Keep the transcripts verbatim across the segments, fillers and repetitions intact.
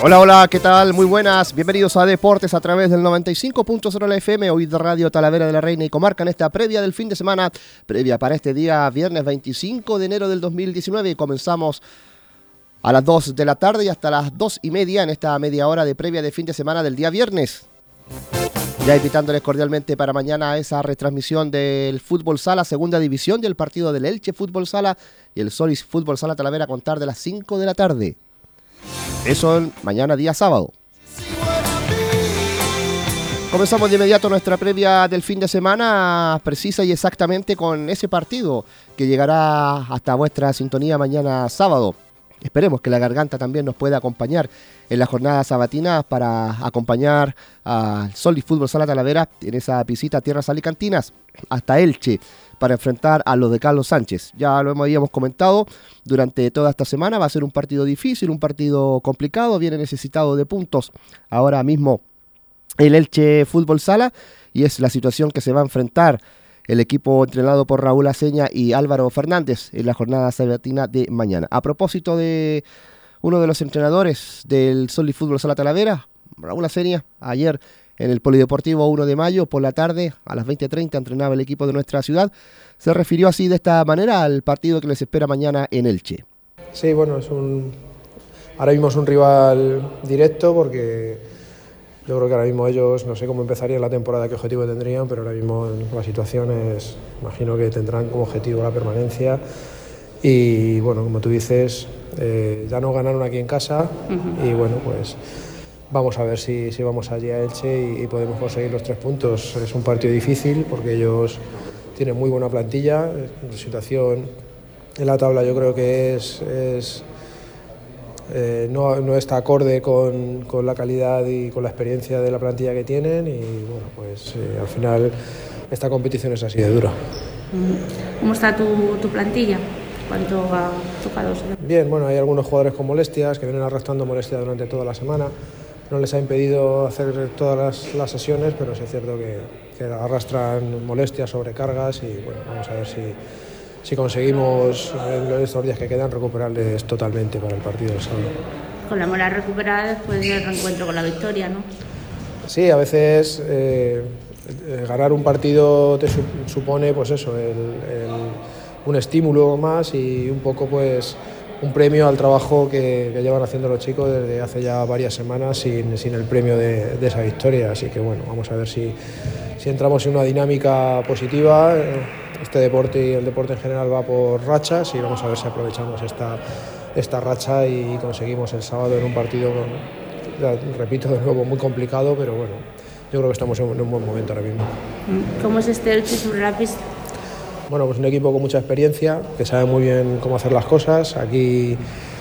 Hola, hola, ¿qué tal? Muy buenas, bienvenidos a Deportes a través del noventa y cinco punto cero la F M, hoy de Radio Talavera de la Reina y Comarca en esta previa del fin de semana, previa para este día viernes veinticinco de enero del dos mil diecinueve y comenzamos a las dos de la tarde y hasta las dos y media en esta media hora de previa de fin de semana del día viernes. Ya invitándoles cordialmente para mañana a esa retransmisión del Fútbol Sala, segunda división del partido del Elche Fútbol Sala y el Solís Fútbol Sala Talavera a contar de las cinco de la tarde. Eso mañana día sábado. Comenzamos de inmediato nuestra previa del fin de semana, precisa y exactamente con ese partido que llegará hasta vuestra sintonía mañana sábado. Esperemos que la garganta también nos pueda acompañar en la jornada sabatina para acompañar al Solís Fútbol Sala Talavera en esa visita a tierras alicantinas hasta Elche para enfrentar a los de Carlos Sánchez. Ya lo habíamos comentado durante toda esta semana, va a ser un partido difícil, un partido complicado, viene necesitado de puntos ahora mismo el Elche Fútbol Sala y es la situación que se va a enfrentar el equipo entrenado por Raúl Aceña y Álvaro Fernández en la jornada sabatina de mañana. A propósito de uno de los entrenadores del Solís Fútbol Sala Talavera, Raúl Aceña, ayer en el Polideportivo uno de mayo por la tarde a las veinte treinta entrenaba el equipo de nuestra ciudad, se refirió así de esta manera al partido que les espera mañana en Elche. Sí, bueno, es un ahora mismo es un rival directo porque yo creo que ahora mismo ellos, no sé cómo empezaría la temporada, qué objetivo tendrían, pero ahora mismo la situación es, imagino que tendrán como objetivo la permanencia y bueno, como tú dices, eh, ya no ganaron aquí en casa uh-huh. y bueno, pues vamos a ver si, si vamos allí a Elche y, y podemos conseguir los tres puntos. Es un partido difícil porque ellos tienen muy buena plantilla, la situación en la tabla yo creo que es... es Eh, no, no está acorde con, con la calidad y con la experiencia de la plantilla que tienen y bueno, pues eh, al final esta competición es así de dura. ¿Cómo está tu, tu plantilla? ¿Cuánto ha tocado? Bien, bueno, hay algunos jugadores con molestias que vienen arrastrando molestias durante toda la semana. No les ha impedido hacer todas las, las sesiones, pero sí es cierto que, que arrastran molestias, sobrecargas y bueno, vamos a ver si si conseguimos en estos días que quedan recuperarles totalmente para el partido del sábado. Con la moral recuperada después del reencuentro con la victoria, ¿no? Sí, a veces eh, ganar un partido te su, supone pues eso, el, el, un estímulo más y un poco pues un premio al trabajo que, que llevan haciendo los chicos desde hace ya varias semanas sin, sin el premio de, de esa victoria. Así que bueno, vamos a ver si, si entramos en una dinámica positiva. Este deporte y el deporte en general va por rachas y vamos a ver si aprovechamos esta, esta racha y conseguimos el sábado en un partido, ya, repito de nuevo, muy complicado, pero bueno, yo creo que estamos en un buen momento ahora mismo. ¿Cómo es este Elche sobre la pista? Bueno, pues un equipo con mucha experiencia, que sabe muy bien cómo hacer las cosas. Aquí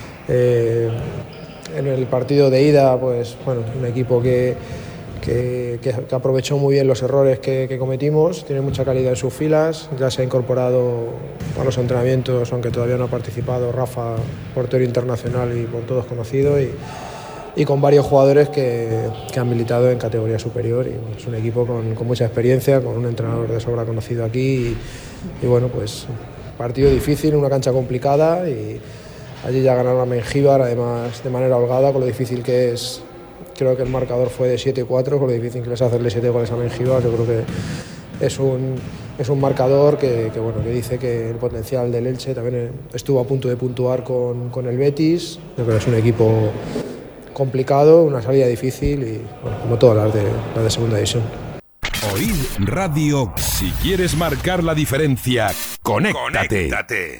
eh, en el partido de ida, pues bueno, un equipo que Que, que, que aprovechó muy bien los errores que, que cometimos, tiene mucha calidad en sus filas, ya se ha incorporado a los entrenamientos, aunque todavía no ha participado, Rafa, portero internacional y por todos conocido, y, y con varios jugadores que, que han militado en categoría superior, y bueno, es un equipo con, con mucha experiencia, con un entrenador de sobra conocido aquí, y, y bueno, pues partido difícil, una cancha complicada, y allí ya ganaron a Mengíbar, además de manera holgada, con lo difícil que es. Creo que el marcador fue de siete cuatro, con lo difícil que es hacerle siete goles a Mengíbar. Yo creo que es un, es un marcador que, que, bueno, que dice que el potencial del Elche también estuvo a punto de puntuar con, con el Betis. Yo creo que es un equipo complicado, una salida difícil y bueno, como todas las de, las de segunda división. Oíd Radio. Si quieres marcar la diferencia, conéctate. conéctate.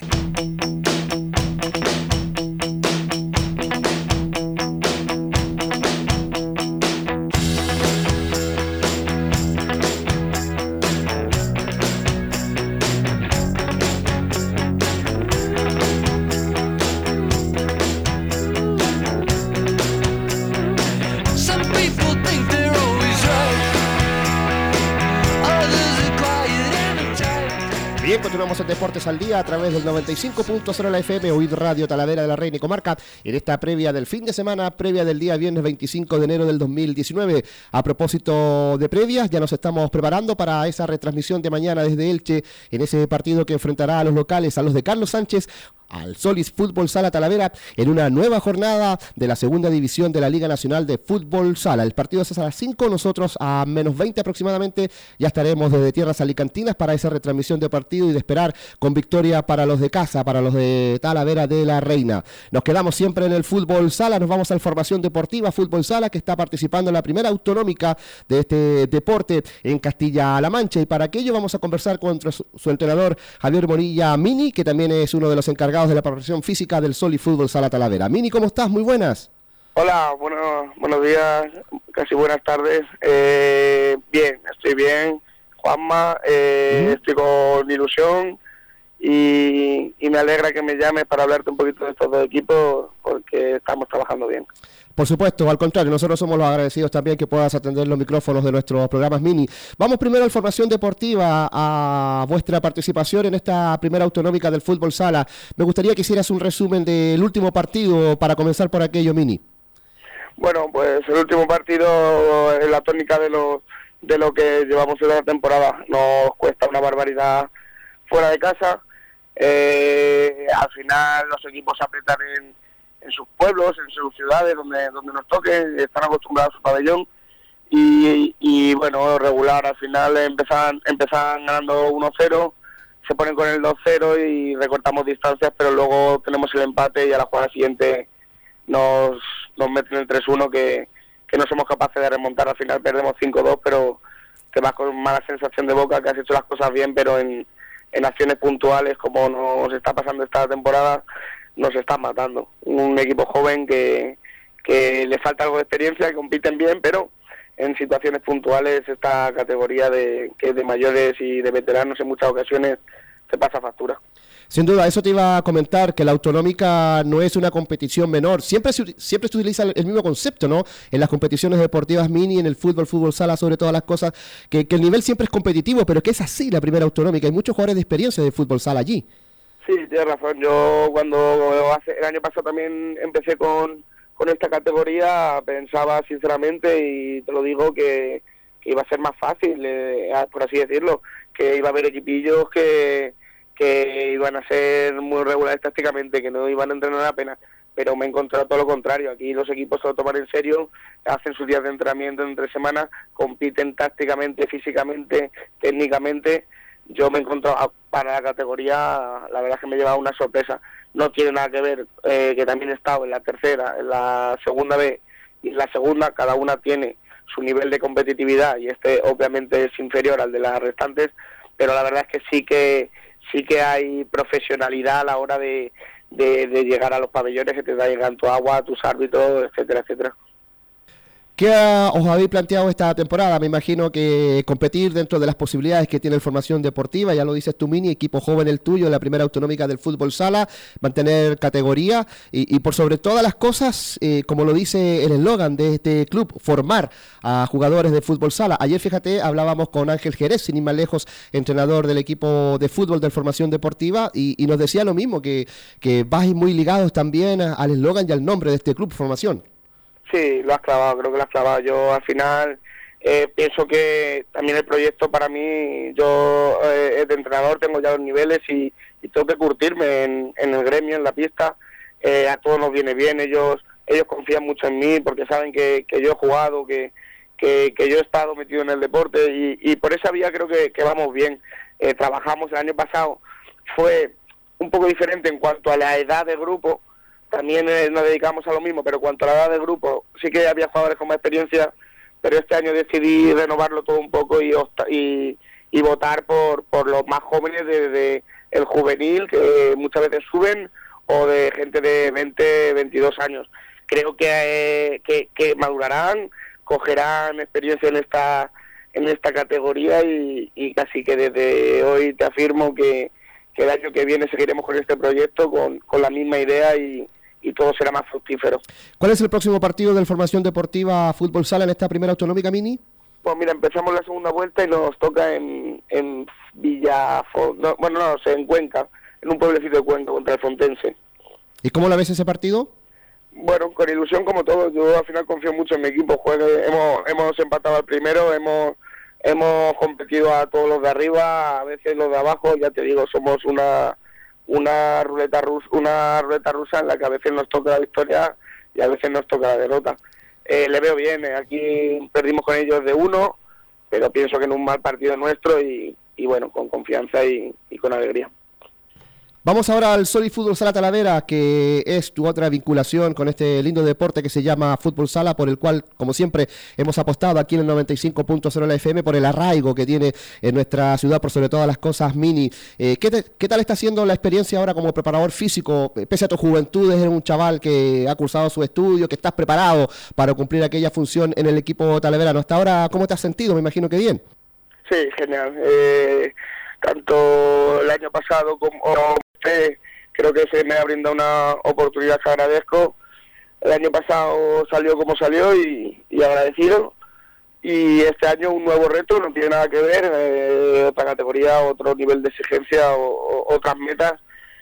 Continuamos en Deportes al Día a través del noventa y cinco punto cero la F M, Oíd Radio Talavera de la Reina y Comarca, en esta previa del fin de semana, previa del día viernes veinticinco de enero del dos mil diecinueve. A propósito de previas, ya nos estamos preparando para esa retransmisión de mañana desde Elche, en ese partido que enfrentará a los locales, a los de Carlos Sánchez, al Solís Fútbol Sala Talavera en una nueva jornada de la segunda división de la Liga Nacional de Fútbol Sala. El partido es a las cinco, nosotros a menos veinte aproximadamente ya estaremos desde tierras alicantinas para esa retransmisión de partido y de esperar con victoria para los de casa, para los de Talavera de la Reina. Nos quedamos siempre en el Fútbol Sala, nos vamos al Formación Deportiva Fútbol Sala, que está participando en la primera autonómica de este deporte en Castilla-La Mancha, y para aquello vamos a conversar con su, su entrenador Javier Morilla Mini, que también es uno de los encargados de la preparación física del Solís Fútbol Sala Talavera. Mini, ¿cómo estás? Muy buenas. Hola, bueno, buenos días, casi buenas tardes. Eh, bien, estoy bien, Juanma, eh, uh-huh. Estoy con ilusión y, y me alegra que me llames para hablarte un poquito de estos dos equipos porque estamos trabajando bien. Por supuesto, al contrario, nosotros somos los agradecidos también que puedas atender los micrófonos de nuestros programas Mini. Vamos primero a la Formación Deportiva, a vuestra participación en esta primera autonómica del Fútbol Sala. Me gustaría que hicieras un resumen del último partido para comenzar por aquello, Mini. Bueno, pues el último partido es la tónica de lo, de lo que llevamos en la temporada. Nos cuesta una barbaridad fuera de casa. Eh, al final los equipos se apretan en en sus pueblos, en sus ciudades, donde donde nos toque, están acostumbrados a su pabellón, y, y bueno, regular, al final empiezan, empiezan ganando uno cero, se ponen con el dos cero y recortamos distancias, pero luego tenemos el empate y a la jugada siguiente nos, nos meten el tres uno que, que no somos capaces de remontar. Al final perdemos cinco dos, pero te vas con mala sensación de boca, que has hecho las cosas bien, pero en, en acciones puntuales, como nos está pasando esta temporada, nos están matando. Un equipo joven que, que le falta algo de experiencia, que compiten bien, pero en situaciones puntuales esta categoría de que de mayores y de veteranos en muchas ocasiones se pasa factura. Sin duda, eso te iba a comentar, que la autonómica no es una competición menor. Siempre se, siempre se utiliza el mismo concepto, ¿no? En las competiciones deportivas Mini, en el fútbol, fútbol sala, sobre todas las cosas, que, que el nivel siempre es competitivo, pero que es así la primera autonómica. Hay muchos jugadores de experiencia de fútbol sala allí. Sí, tienes razón. Yo cuando hace, el año pasado también empecé con, con esta categoría, pensaba sinceramente, y te lo digo, que, que iba a ser más fácil, eh, por así decirlo, que iba a haber equipillos que, que iban a ser muy regulares tácticamente, que no iban a entrenar apenas, pero me he encontrado todo lo contrario. Aquí los equipos se lo toman en serio, hacen sus días de entrenamiento entre semanas, compiten tácticamente, físicamente, técnicamente. Yo me he encontrado, para la categoría, la verdad es que me he llevado una sorpresa. No tiene nada que ver, eh, que también he estado en la tercera, en la segunda B y en la segunda, cada una tiene su nivel de competitividad y este obviamente es inferior al de las restantes, pero la verdad es que sí que sí que hay profesionalidad a la hora de, de, de llegar a los pabellones, que te traigan tu agua, tus árbitros, etcétera, etcétera. ¿Qué os habéis planteado esta temporada? Me imagino que competir dentro de las posibilidades que tiene el Formación Deportiva, ya lo dices tú, Mini, equipo joven el tuyo, la primera autonómica del fútbol sala, mantener categoría y, y por sobre todas las cosas, eh, como lo dice el eslogan de este club, formar a jugadores de fútbol sala. Ayer, fíjate, hablábamos con Ángel Jerez, sin ir más lejos, entrenador del equipo de fútbol del Formación Deportiva, y, y nos decía lo mismo, que, que vais muy ligados también al eslogan y al nombre de este club, Formación. Sí, lo has clavado, creo que lo has clavado. Yo al final eh, pienso que también el proyecto para mí, yo eh, de entrenador tengo ya los niveles y, y tengo que curtirme en, en el gremio, en la pista. Eh, a todos nos viene bien, ellos ellos confían mucho en mí porque saben que, que yo he jugado, que, que, que yo he estado metido en el deporte y, y por esa vía creo que, que vamos bien. Eh, trabajamos el año pasado, fue un poco diferente en cuanto a la edad de grupo. También eh, nos dedicamos a lo mismo, pero cuanto a la edad de grupo, sí que había jugadores con más experiencia, pero este año decidí renovarlo todo un poco y y, y votar por por los más jóvenes de, de el juvenil, que muchas veces suben, o de gente de veinte, veintidós años. Creo que, eh, que, que madurarán, cogerán experiencia en esta en esta categoría y, y casi que desde hoy te afirmo que, que el año que viene seguiremos con este proyecto, con, con la misma idea y y todo será más fructífero. ¿Cuál es el próximo partido del Formación Deportiva Fútbol Sala en esta primera autonómica, Mini? Pues mira, empezamos la segunda vuelta y nos toca en, en Villafo... No, bueno, no, no sé, en Cuenca, en un pueblecito de Cuenca contra el Frontense. ¿Y cómo la ves ese partido? Bueno, con ilusión como todo. Yo al final confío mucho en mi equipo. Juegue, hemos hemos empatado al primero, hemos hemos competido a todos los de arriba, a veces los de abajo. Ya te digo, somos una una ruleta rusa, una ruleta rusa en la que a veces nos toca la victoria y a veces nos toca la derrota. Eh, le veo bien, eh, aquí perdimos con ellos de uno, pero pienso que en un mal partido nuestro y, y bueno, con confianza y, y con alegría. Vamos ahora al Solid Fútbol Sala Talavera, que es tu otra vinculación con este lindo deporte que se llama Fútbol Sala, por el cual, como siempre, hemos apostado aquí en el noventa y cinco punto cero la F M por el arraigo que tiene en nuestra ciudad, por sobre todas las cosas, Mini. Eh, ¿qué, te, ¿Qué tal está siendo la experiencia ahora como preparador físico? Pese a tu juventud, eres un chaval que ha cursado su estudio, que estás preparado para cumplir aquella función en el equipo talaverano. Hasta ahora, ¿cómo te has sentido? Me imagino que bien. Sí, genial. Eh, tanto el año pasado como... creo que se me ha brindado una oportunidad que agradezco. El año pasado salió como salió y, y agradecido, y este año un nuevo reto, no tiene nada que ver, eh, otra categoría, otro nivel de exigencia, o, o, otras metas,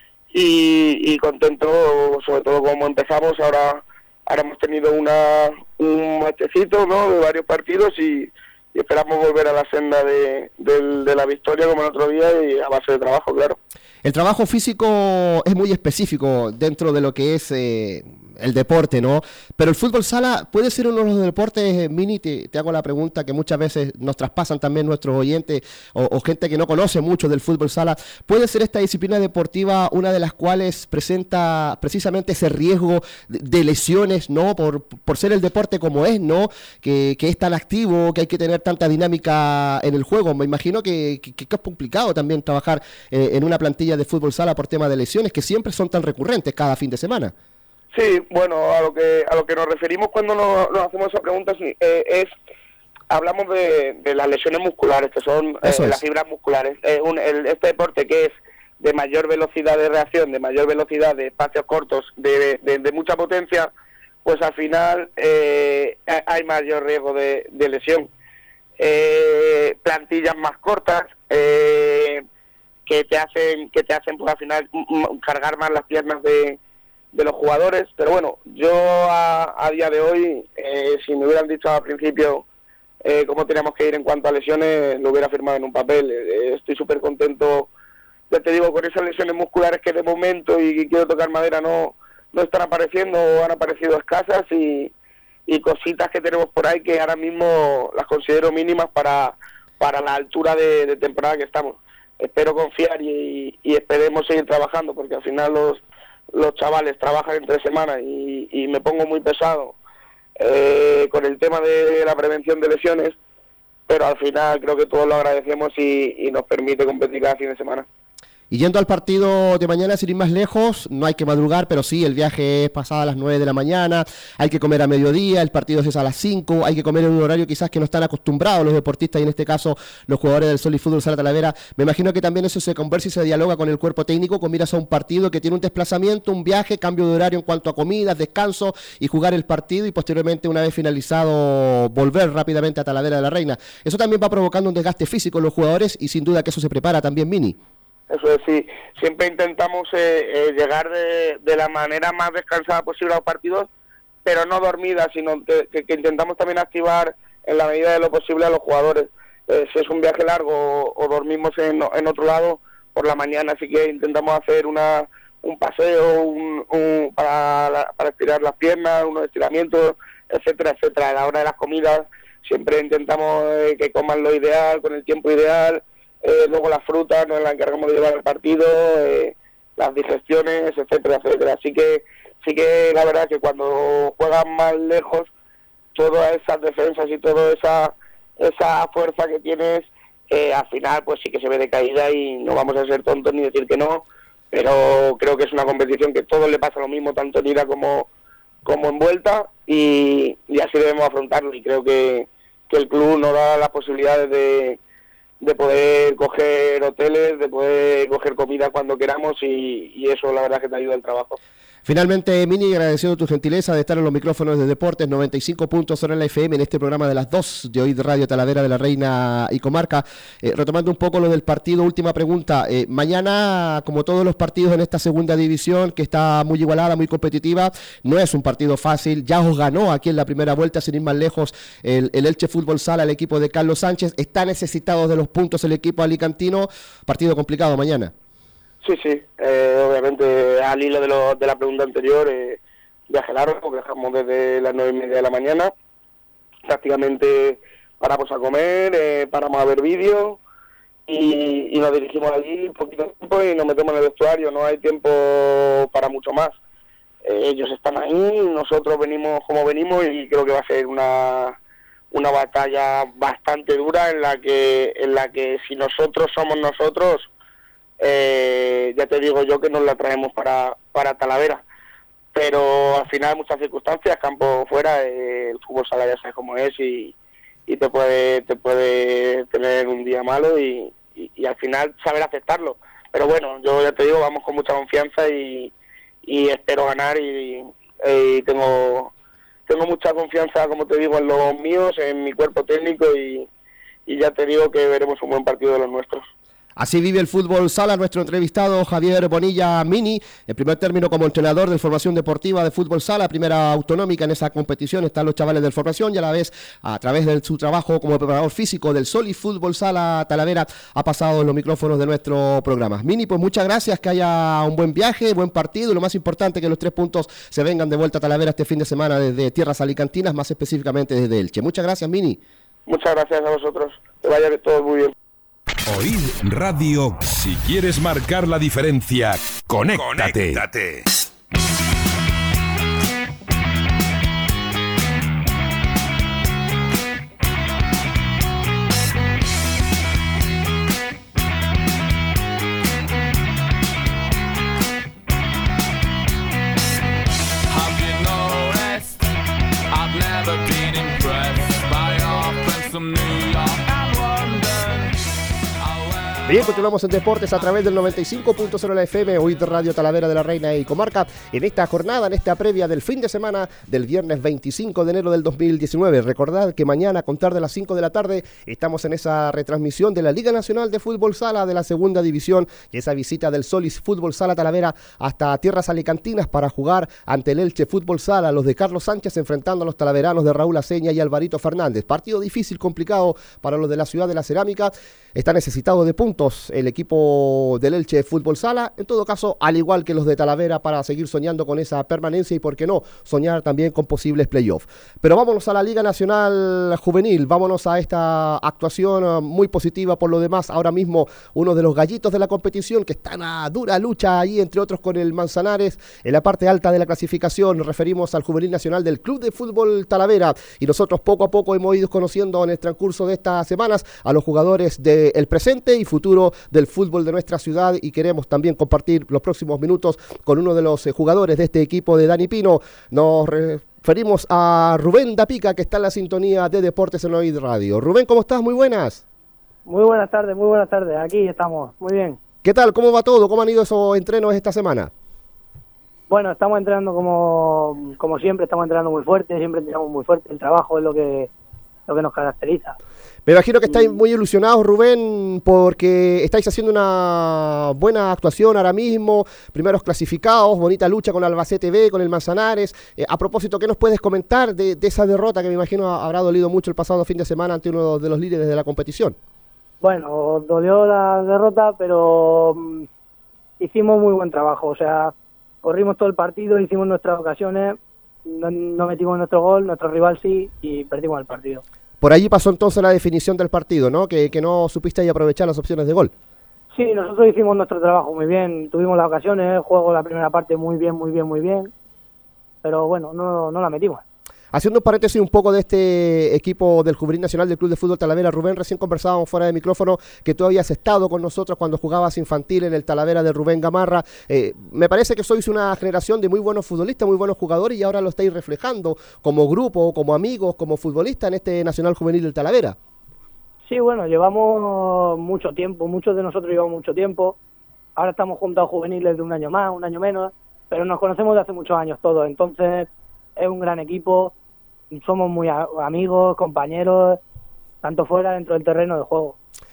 y, y contento sobre todo como empezamos. Ahora ahora hemos tenido una un matecito, ¿no?, de varios partidos y, y esperamos volver a la senda de, de, de la victoria como el otro día, y a base de trabajo, claro. El trabajo físico es muy específico dentro de lo que es eh, el deporte, ¿no? Pero el fútbol sala puede ser uno de los deportes, Mini, te, te hago la pregunta que muchas veces nos traspasan también nuestros oyentes o, o gente que no conoce mucho del fútbol sala. ¿Puede ser esta disciplina deportiva una de las cuales presenta precisamente ese riesgo de, de lesiones, ¿no? Por, por ser el deporte como es, ¿no? Que, que es tan activo, que hay que tener tanta dinámica en el juego. Me imagino que, que, que es complicado también trabajar eh, en una plantilla de fútbol sala por tema de lesiones que siempre son tan recurrentes cada fin de semana. Sí, bueno, a lo que a lo que nos referimos cuando nos, nos hacemos esa pregunta eh, es, hablamos de, de las lesiones musculares, que son eh, es. las fibras musculares. Eh, un, el, este deporte que es de mayor velocidad de reacción, de mayor velocidad de espacios cortos, de, de, de mucha potencia, pues al final eh, hay mayor riesgo de, de lesión. Eh, plantillas más cortas, eh, que te hacen que te hacen pues al final cargar más las piernas de, de los jugadores, pero bueno, yo a, a día de hoy, eh, si me hubieran dicho al principio eh, cómo teníamos que ir en cuanto a lesiones, lo hubiera firmado en un papel. Eh, estoy súper contento, ya te digo, con esas lesiones musculares que de momento, y quiero tocar madera, no no están apareciendo o han aparecido escasas, y, y cositas que tenemos por ahí que ahora mismo las considero mínimas para, para la altura de, de temporada que estamos. Espero confiar y, y esperemos seguir trabajando, porque al final los los chavales trabajan entre semanas y, y me pongo muy pesado eh, con el tema de la prevención de lesiones, pero al final creo que todos lo agradecemos y, y nos permite competir cada fin de semana. Y yendo al partido de mañana, sin ir más lejos, no hay que madrugar, pero sí, el viaje es pasado a las nueve de la mañana, hay que comer a mediodía, el partido es a las cinco, hay que comer en un horario quizás que no están acostumbrados los deportistas, y en este caso los jugadores del Solid Fútbol Sala Talavera. Me imagino que también eso se conversa y se dialoga con el cuerpo técnico, con miras a un partido que tiene un desplazamiento, un viaje, cambio de horario en cuanto a comidas, descanso, y jugar el partido, y posteriormente, una vez finalizado, volver rápidamente a Talavera de la Reina. Eso también va provocando un desgaste físico en los jugadores, y sin duda que eso se prepara también, Mini. Eso es, sí, siempre intentamos eh, eh, llegar de, de la manera más descansada posible a los partidos, pero no dormida, sino que, que, que intentamos también activar en la medida de lo posible a los jugadores. Eh, si es un viaje largo o, o dormimos en, en otro lado, por la mañana sí que intentamos hacer una un paseo un, un, para, la, para estirar las piernas, unos estiramientos, etcétera, etcétera. A la hora de las comidas siempre intentamos eh, que coman lo ideal, con el tiempo ideal. Eh, luego las frutas nos las encargamos de llevar al partido, eh, las digestiones, etcétera, etcétera. Así que sí que la verdad que cuando juegan más lejos, todas esas defensas y toda esa esa fuerza que tienes, eh, al final pues sí que se ve decaída, y no vamos a ser tontos ni decir que no, pero creo que es una competición que a todos le pasa lo mismo, tanto en ida como, como en vuelta, y, y así debemos afrontarlo, y creo que, que el club nos da las posibilidades de de poder coger hoteles, de poder coger comida cuando queramos, y, y eso la verdad que te ayuda el trabajo. Finalmente, Mini, agradeciendo tu gentileza de estar en los micrófonos de Deportes noventa y cinco punto cero en la F M en este programa de las dos de hoy de Radio Talavera de la Reina y Comarca. Eh, retomando un poco lo del partido, última pregunta. Eh, mañana, como todos los partidos en esta segunda división, que está muy igualada, muy competitiva, no es un partido fácil. Ya os ganó aquí en la primera vuelta, sin ir más lejos, el, el Elche Fútbol Sala, el equipo de Carlos Sánchez. Está necesitado de los puntos el equipo alicantino. Partido complicado mañana. Sí, sí, eh, obviamente al hilo de, lo, de la pregunta anterior, eh, viaje largo, porque dejamos desde las nueve y media de la mañana, prácticamente paramos a comer, eh, paramos a ver vídeos y, y nos dirigimos allí poquito tiempo y nos metemos en el vestuario, no hay tiempo para mucho más. Eh, ellos están ahí, nosotros venimos como venimos y creo que va a ser una, una batalla bastante dura en la que, en la que si nosotros somos nosotros, Eh, ya te digo yo que nos la traemos para, para Talavera, pero al final muchas circunstancias, campo fuera, eh, el fútbol sala ya sabes cómo es y, y te puede te puede tener un día malo y, y, y al final saber aceptarlo, pero bueno, yo ya te digo, vamos con mucha confianza y, y espero ganar y, y tengo tengo mucha confianza, como te digo, en los míos, en mi cuerpo técnico y, y ya te digo que veremos un buen partido de los nuestros. Así vive el fútbol sala nuestro entrevistado Javier Bonilla Mini, en primer término como entrenador de formación deportiva de fútbol sala, primera autonómica en esa competición, están los chavales de formación y a la vez a través de su trabajo como preparador físico del Solís Fútbol Sala Talavera ha pasado en los micrófonos de nuestro programa. Mini, pues muchas gracias, que haya un buen viaje, buen partido y lo más importante que los tres puntos se vengan de vuelta a Talavera este fin de semana desde tierras alicantinas, más específicamente desde Elche. Muchas gracias, Mini. Muchas gracias a vosotros, que vaya todo muy bien. Oír Radio. Si quieres marcar la diferencia, conéctate. Conéctate. Bien, continuamos en Deportes a través del noventa y cinco punto cero de la F M, Oír Radio Talavera de la Reina y Comarca, en esta jornada, en esta previa del fin de semana del viernes veinticinco de enero del dos mil diecinueve. Recordad que mañana, a contar de las cinco de la tarde, estamos en esa retransmisión de la Liga Nacional de Fútbol Sala de la Segunda División y esa visita del Solís Fútbol Sala Talavera hasta tierras alicantinas para jugar ante el Elche Fútbol Sala, los de Carlos Sánchez enfrentando a los talaveranos de Raúl Aceña y Alvarito Fernández. Partido difícil, complicado para los de la Ciudad de la Cerámica, está necesitado de puntos el equipo del Elche Fútbol Sala, en todo caso, al igual que los de Talavera, para seguir soñando con esa permanencia y, por qué no, soñar también con posibles playoffs. Pero vámonos a la Liga Nacional Juvenil, vámonos a esta actuación muy positiva por lo demás. Ahora mismo uno de los gallitos de la competición que están a dura lucha ahí, entre otros con el Manzanares, en la parte alta de la clasificación. Nos referimos al Juvenil Nacional del Club de Fútbol Talavera y nosotros poco a poco hemos ido conociendo en el transcurso de estas semanas a los jugadores del presente y futuro del fútbol de nuestra ciudad y queremos también compartir los próximos minutos con uno de los eh, jugadores de este equipo de Dani Pino. Nos referimos a Rubén Dapica, que está en la sintonía de Deportes en Oír Radio. Rubén, ¿cómo estás? Muy buenas. Muy buenas tardes, muy buenas tardes. Aquí estamos, muy bien. ¿Qué tal? ¿Cómo va todo? ¿Cómo han ido esos entrenos esta semana? Bueno, estamos entrenando como, como siempre, estamos entrenando muy fuerte, siempre entrenamos muy fuerte. El trabajo es lo que, lo que nos caracteriza. Me imagino que estáis muy ilusionados, Rubén, porque estáis haciendo una buena actuación ahora mismo, primeros clasificados, bonita lucha con Albacete B, con el Manzanares. Eh, a propósito, ¿qué nos puedes comentar de, de esa derrota que me imagino habrá dolido mucho el pasado fin de semana ante uno de los líderes de la competición? Bueno, dolió la derrota, pero um, hicimos muy buen trabajo, o sea, corrimos todo el partido, hicimos nuestras ocasiones, no, no metimos nuestro gol, nuestro rival sí, y perdimos el partido. Por allí pasó entonces la definición del partido, ¿no? Que, que no supiste ahí aprovechar las opciones de gol. Sí, nosotros hicimos nuestro trabajo muy bien, tuvimos las ocasiones, juego la primera parte muy bien, muy bien, muy bien, pero bueno, no, no la metimos. Haciendo un paréntesis un poco de este equipo del Juvenil Nacional del Club de Fútbol Talavera, Rubén, recién conversábamos fuera de micrófono que tú habías estado con nosotros cuando jugabas infantil en el Talavera de Rubén Gamarra. Eh, me parece que sois una generación de muy buenos futbolistas, muy buenos jugadores y ahora lo estáis reflejando como grupo, como amigos, como futbolistas en este Nacional Juvenil del Talavera. Sí, bueno, llevamos mucho tiempo, muchos de nosotros llevamos mucho tiempo. Ahora estamos juntos a juveniles de un año más, un año menos, pero nos conocemos de hace muchos años todos, entonces es un gran equipo. Somos muy amigos, compañeros, tanto fuera dentro del terreno de juego.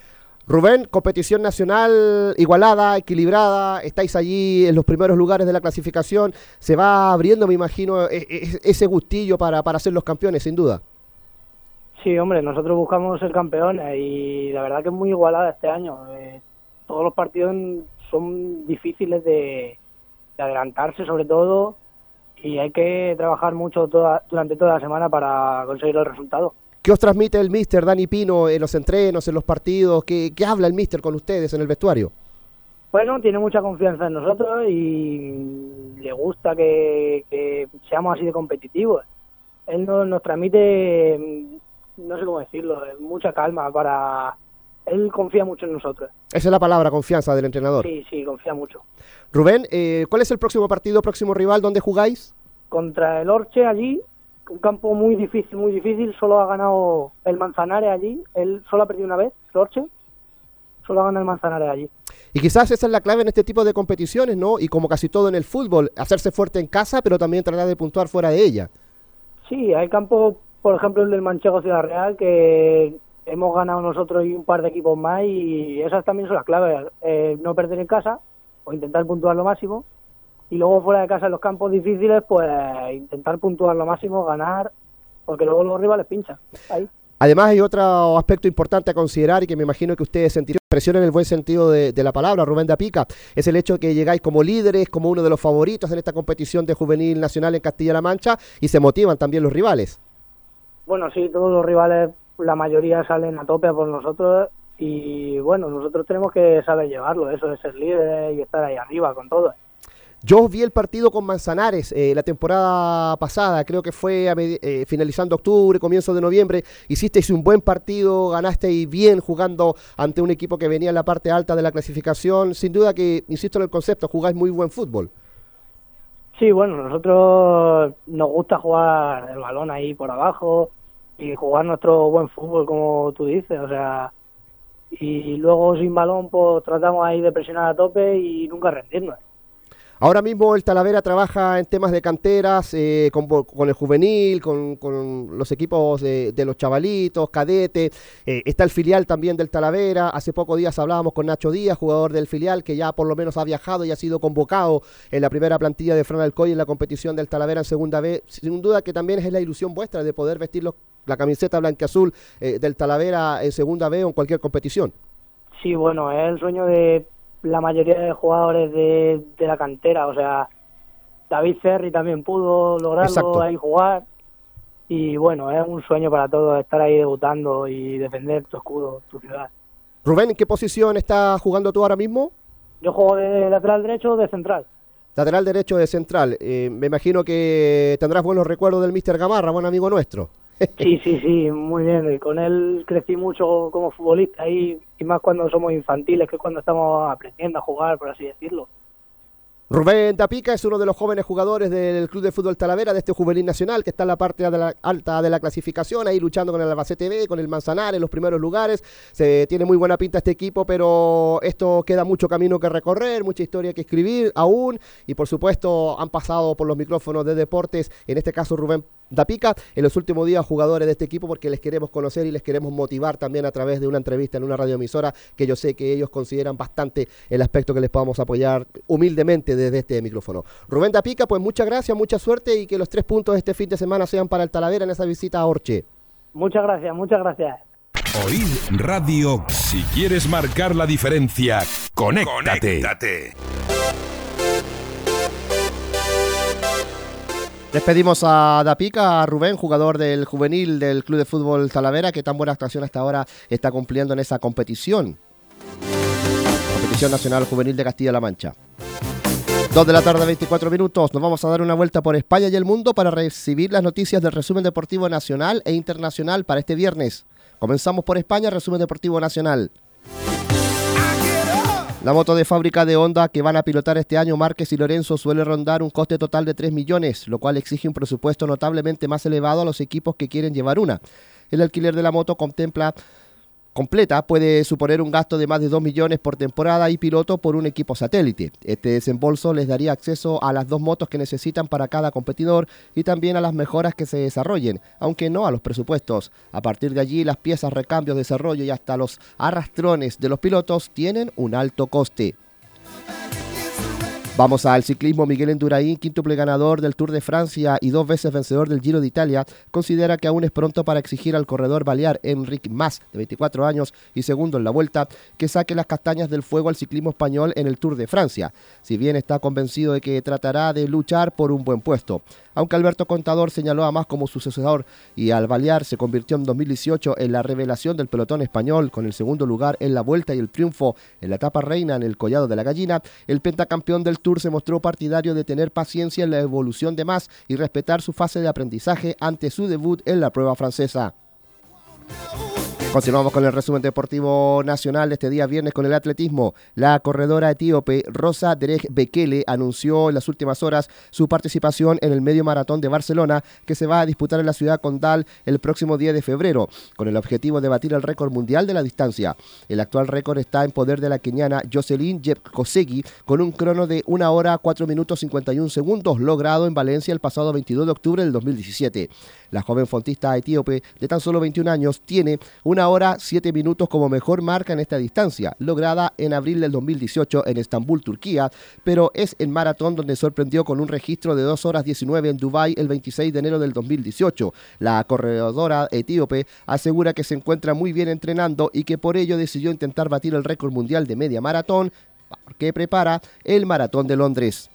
Rubén, competición nacional igualada, equilibrada, estáis allí en los primeros lugares de la clasificación, se va abriendo, me imagino, ese gustillo para, para ser los campeones, sin duda. Sí, hombre, nosotros buscamos ser campeones y la verdad que es muy igualada este año. Eh, todos los partidos son difíciles de, de adelantarse sobre todo, y hay que trabajar mucho toda, durante toda la semana para conseguir el resultado. ¿Qué os transmite el míster Dani Pino en los entrenos, en los partidos? ¿Qué, qué habla el míster con ustedes en el vestuario? Bueno, tiene mucha confianza en nosotros y le gusta que, que seamos así de competitivos. Él nos, nos transmite, no sé cómo decirlo, mucha calma para... Él confía mucho en nosotros. Esa es la palabra, confianza del entrenador. Sí, sí, confía mucho. Rubén, eh, ¿cuál es el próximo partido, próximo rival? ¿Dónde jugáis? Contra el Orche allí, un campo muy difícil, muy difícil. Solo ha ganado el Manzanares allí. Él solo ha perdido una vez, el Orche. Solo ha ganado el Manzanares allí. Y quizás esa es la clave en este tipo de competiciones, ¿no? Y como casi todo en el fútbol, hacerse fuerte en casa, pero también tratar de puntuar fuera de ella. Sí, hay campos, por ejemplo, el del Manchego Ciudad Real, que hemos ganado nosotros y un par de equipos más, y esas también son las claves. Eh, no perder en casa, o intentar puntuar lo máximo, y luego fuera de casa en los campos difíciles, pues intentar puntuar lo máximo, ganar, porque luego los rivales pinchan. Ahí. Además hay otro aspecto importante a considerar y que me imagino que ustedes sentirán presión en el buen sentido de, de la palabra, Rubén Dapica, es el hecho de que llegáis como líderes, como uno de los favoritos en esta competición de juvenil nacional en Castilla-La Mancha, y se motivan también los rivales. Bueno, sí, todos los rivales, la mayoría salen a tope por nosotros, y bueno, nosotros tenemos que saber llevarlo, eso de ser líderes y estar ahí arriba con todo. Yo vi el partido con Manzanares eh, la temporada pasada, creo que fue a eh, finalizando octubre, comienzo de noviembre. Hicisteis un buen partido, ganasteis bien jugando ante un equipo que venía en la parte alta de la clasificación. Sin duda que, insisto en el concepto, jugáis muy buen fútbol. Sí, bueno, nosotros nos gusta jugar el balón ahí por abajo y jugar nuestro buen fútbol, como tú dices, o sea, y luego sin balón pues tratamos ahí de presionar a tope y nunca rendirnos. Ahora mismo el Talavera trabaja en temas de canteras, eh, con, con el juvenil, con, con los equipos de, de los chavalitos, cadete. Eh, está el filial también del Talavera. Hace pocos días hablábamos con Nacho Díaz, jugador del filial, que ya por lo menos ha viajado y ha sido convocado en la primera plantilla de Fran Alcoy en la competición del Talavera en segunda B. Sin duda que también es la ilusión vuestra de poder vestir los, la camiseta blanquiazul eh, del Talavera en segunda B o en cualquier competición. Sí, bueno, es el sueño de la mayoría de jugadores de, de la cantera, o sea, David Ferri también pudo lograrlo. Exacto. Ahí jugar, y bueno, es un sueño para todos estar ahí debutando y defender tu escudo, tu ciudad. Rubén, ¿en qué posición estás jugando tú ahora mismo? Yo juego de lateral derecho, de central. Lateral derecho de central, eh, me imagino que tendrás buenos recuerdos del míster Gamarra, buen amigo nuestro. Sí, sí, sí, muy bien, y con él crecí mucho como futbolista y, y más cuando somos infantiles, que cuando estamos aprendiendo a jugar, por así decirlo. Rubén Dapica es uno de los jóvenes jugadores del Club de Fútbol Talavera, de este juvenil nacional, que está en la parte de la, alta de la clasificación, ahí luchando con el Albacete B, con el Manzanares en los primeros lugares. Se tiene muy buena pinta este equipo, pero esto queda mucho camino que recorrer, mucha historia que escribir aún, y por supuesto han pasado por los micrófonos de deportes, en este caso Rubén Dapica, en los últimos días jugadores de este equipo, porque les queremos conocer y les queremos motivar también a través de una entrevista en una radioemisora que yo sé que ellos consideran bastante el aspecto que les podamos apoyar humildemente desde este micrófono. Rubén Dapica, pues muchas gracias, mucha suerte y que los tres puntos de este fin de semana sean para el Talavera en esa visita a Orche. Muchas gracias, muchas gracias. Oír Radio. Si quieres marcar la diferencia, conéctate. conéctate. Despedimos a Dapica, a Rubén, jugador del juvenil del Club de Fútbol Talavera, que tan buena actuación hasta ahora está cumpliendo en esa competición. Competición Nacional Juvenil de Castilla-La Mancha. Dos de la tarde, veinticuatro minutos. Nos vamos a dar una vuelta por España y el mundo para recibir las noticias del resumen deportivo nacional e internacional para este viernes. Comenzamos por España, resumen deportivo nacional. La moto de fábrica de Honda que van a pilotar este año Márquez y Lorenzo suele rondar un coste total de tres millones, lo cual exige un presupuesto notablemente más elevado a los equipos que quieren llevar una. El alquiler de la moto contempla completa puede suponer un gasto de más de dos millones por temporada y piloto por un equipo satélite. Este desembolso les daría acceso a las dos motos que necesitan para cada competidor y también a las mejoras que se desarrollen, aunque no a los presupuestos. A partir de allí, las piezas, recambios, desarrollo y hasta los arrastrones de los pilotos tienen un alto coste. Vamos al ciclismo. Miguel Indurain, quíntuple ganador del Tour de Francia y dos veces vencedor del Giro de Italia, considera que aún es pronto para exigir al corredor balear Enric Mas, de veinticuatro años y segundo en la Vuelta, que saque las castañas del fuego al ciclismo español en el Tour de Francia, si bien está convencido de que tratará de luchar por un buen puesto. Aunque Alberto Contador señaló a Mas como sucesor y al balear se convirtió en dos mil dieciocho en la revelación del pelotón español, con el segundo lugar en la Vuelta y el triunfo en la etapa reina en el Collado de la Gallina, el pentacampeón del Tour se mostró partidario de tener paciencia en la evolución de Mas y respetar su fase de aprendizaje ante su debut en la prueba francesa. Continuamos con el resumen deportivo nacional de este día viernes con el atletismo. La corredora etíope Rosa Derek Bekele anunció en las últimas horas su participación en el medio maratón de Barcelona, que se va a disputar en la ciudad condal el próximo diez de febrero, con el objetivo de batir el récord mundial de la distancia. El actual récord está en poder de la keniana Jocelyn Jepkosgei, con un crono de una hora cuatro minutos cincuenta y un segundos, logrado en Valencia el pasado veintidós de octubre del dos mil diecisiete. La joven fontista etíope de tan solo veintiún años tiene una hora siete minutos como mejor marca en esta distancia, lograda en abril del dos mil dieciocho en Estambul, Turquía, pero es en maratón donde sorprendió con un registro de dos horas diecinueve en Dubái el veintiséis de enero del dos mil dieciocho. La corredora etíope asegura que se encuentra muy bien entrenando y que por ello decidió intentar batir el récord mundial de media maratón, porque prepara el maratón de Londres.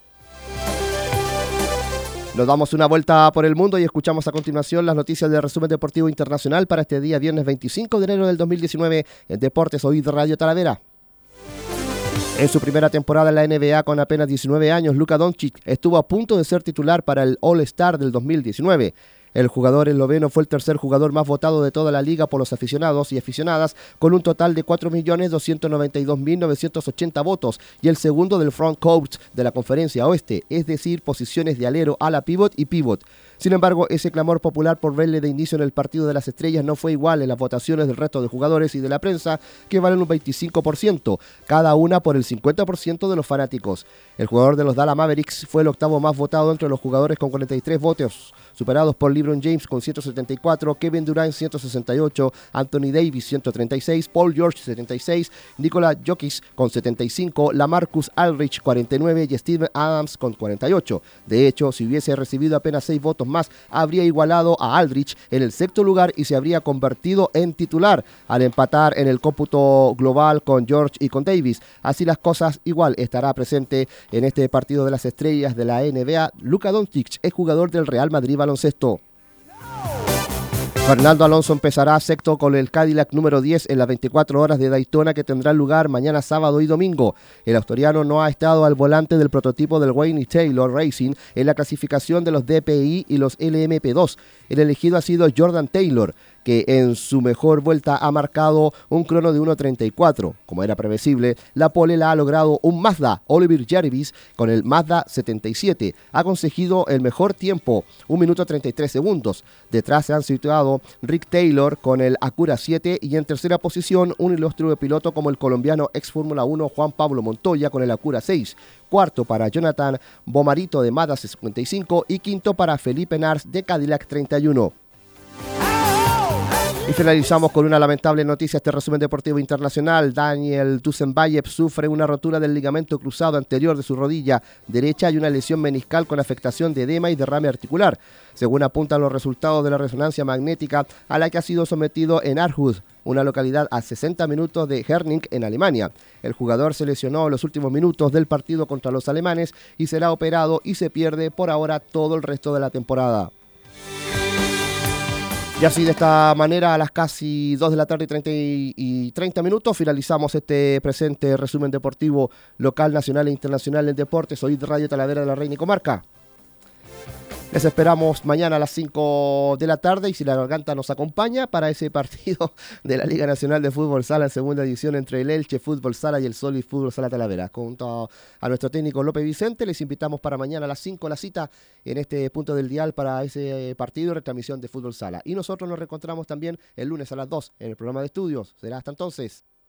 Nos damos una vuelta por el mundo y escuchamos a continuación las noticias del resumen deportivo internacional para este día viernes veinticinco de enero del dos mil diecinueve en Deportes Oíd Radio Talavera. En su primera temporada en la N B A con apenas diecinueve años, Luka Doncic estuvo a punto de ser titular para el All-Star del dos mil diecinueve. El jugador esloveno fue el tercer jugador más votado de toda la liga por los aficionados y aficionadas, con un total de cuatro millones doscientos noventa y dos mil novecientos ochenta votos, y el segundo del frontcourt de la Conferencia Oeste, es decir, posiciones de alero, ala pivot y pivot. Sin embargo, ese clamor popular por verle de inicio en el partido de las estrellas no fue igual en las votaciones del resto de jugadores y de la prensa, que valen un veinticinco por ciento, cada una por el cincuenta por ciento de los fanáticos. El jugador de los Dallas Mavericks fue el octavo más votado entre los jugadores con cuarenta y tres votos, superados por LeBron James con ciento setenta y cuatro, Kevin Durant ciento sesenta y ocho, Anthony Davis ciento treinta y seis, Paul George setenta y seis, Nikola Jokic con setenta y cinco, LaMarcus Aldridge cuarenta y nueve y Steven Adams con cuarenta y ocho. De hecho, si hubiese recibido apenas seis votos más, habría igualado a Aldridge en el sexto lugar y se habría convertido en titular al empatar en el cómputo global con George y con Davis. Así las cosas, igual estará presente en este partido de las estrellas de la N B A. Luka Doncic es jugador del Real Madrid baloncesto. Fernando Alonso empezará sexto con el Cadillac número diez en las veinticuatro horas de Daytona, que tendrá lugar mañana sábado y domingo. El asturiano no ha estado al volante del prototipo del Wayne Taylor Racing en la clasificación de los D P I y los L M P dos. El elegido ha sido Jordan Taylor, que en su mejor vuelta ha marcado un crono de uno treinta y cuatro. Como era previsible, la pole la ha logrado un Mazda, Oliver Jarvis, con el Mazda setenta y siete. Ha conseguido el mejor tiempo, un minuto treinta y tres segundos. Detrás se han situado Rick Taylor con el Acura siete y en tercera posición un ilustre piloto como el colombiano ex Fórmula uno Juan Pablo Montoya con el Acura seis. Cuarto para Jonathan Bomarito de Mazda cincuenta y cinco y quinto para Felipe Nars de Cadillac treinta y uno. Y finalizamos con una lamentable noticia, este resumen deportivo internacional. Daniel Dusenbayev sufre una rotura del ligamento cruzado anterior de su rodilla derecha y una lesión meniscal con afectación de edema y derrame articular, según apuntan los resultados de la resonancia magnética a la que ha sido sometido en Aarhus, una localidad a sesenta minutos de Herning, en Alemania. El jugador se lesionó en los últimos minutos del partido contra los alemanes y será operado y se pierde por ahora todo el resto de la temporada. Y así, de esta manera, a las casi dos de la tarde y treinta minutos, finalizamos este presente resumen deportivo local, nacional e internacional en deportes. Oíd Radio Talavera de la Reina y Comarca. Les esperamos mañana a las cinco de la tarde y si la garganta nos acompaña para ese partido de la Liga Nacional de Fútbol Sala en segunda edición entre el Elche Fútbol Sala y el Solid Fútbol Sala Talavera. Junto a nuestro técnico López Vicente, les invitamos para mañana a las cinco la cita en este punto del dial para ese partido de retransmisión de Fútbol Sala. Y nosotros nos reencontramos también el lunes a las dos en el programa de estudios. Será hasta entonces.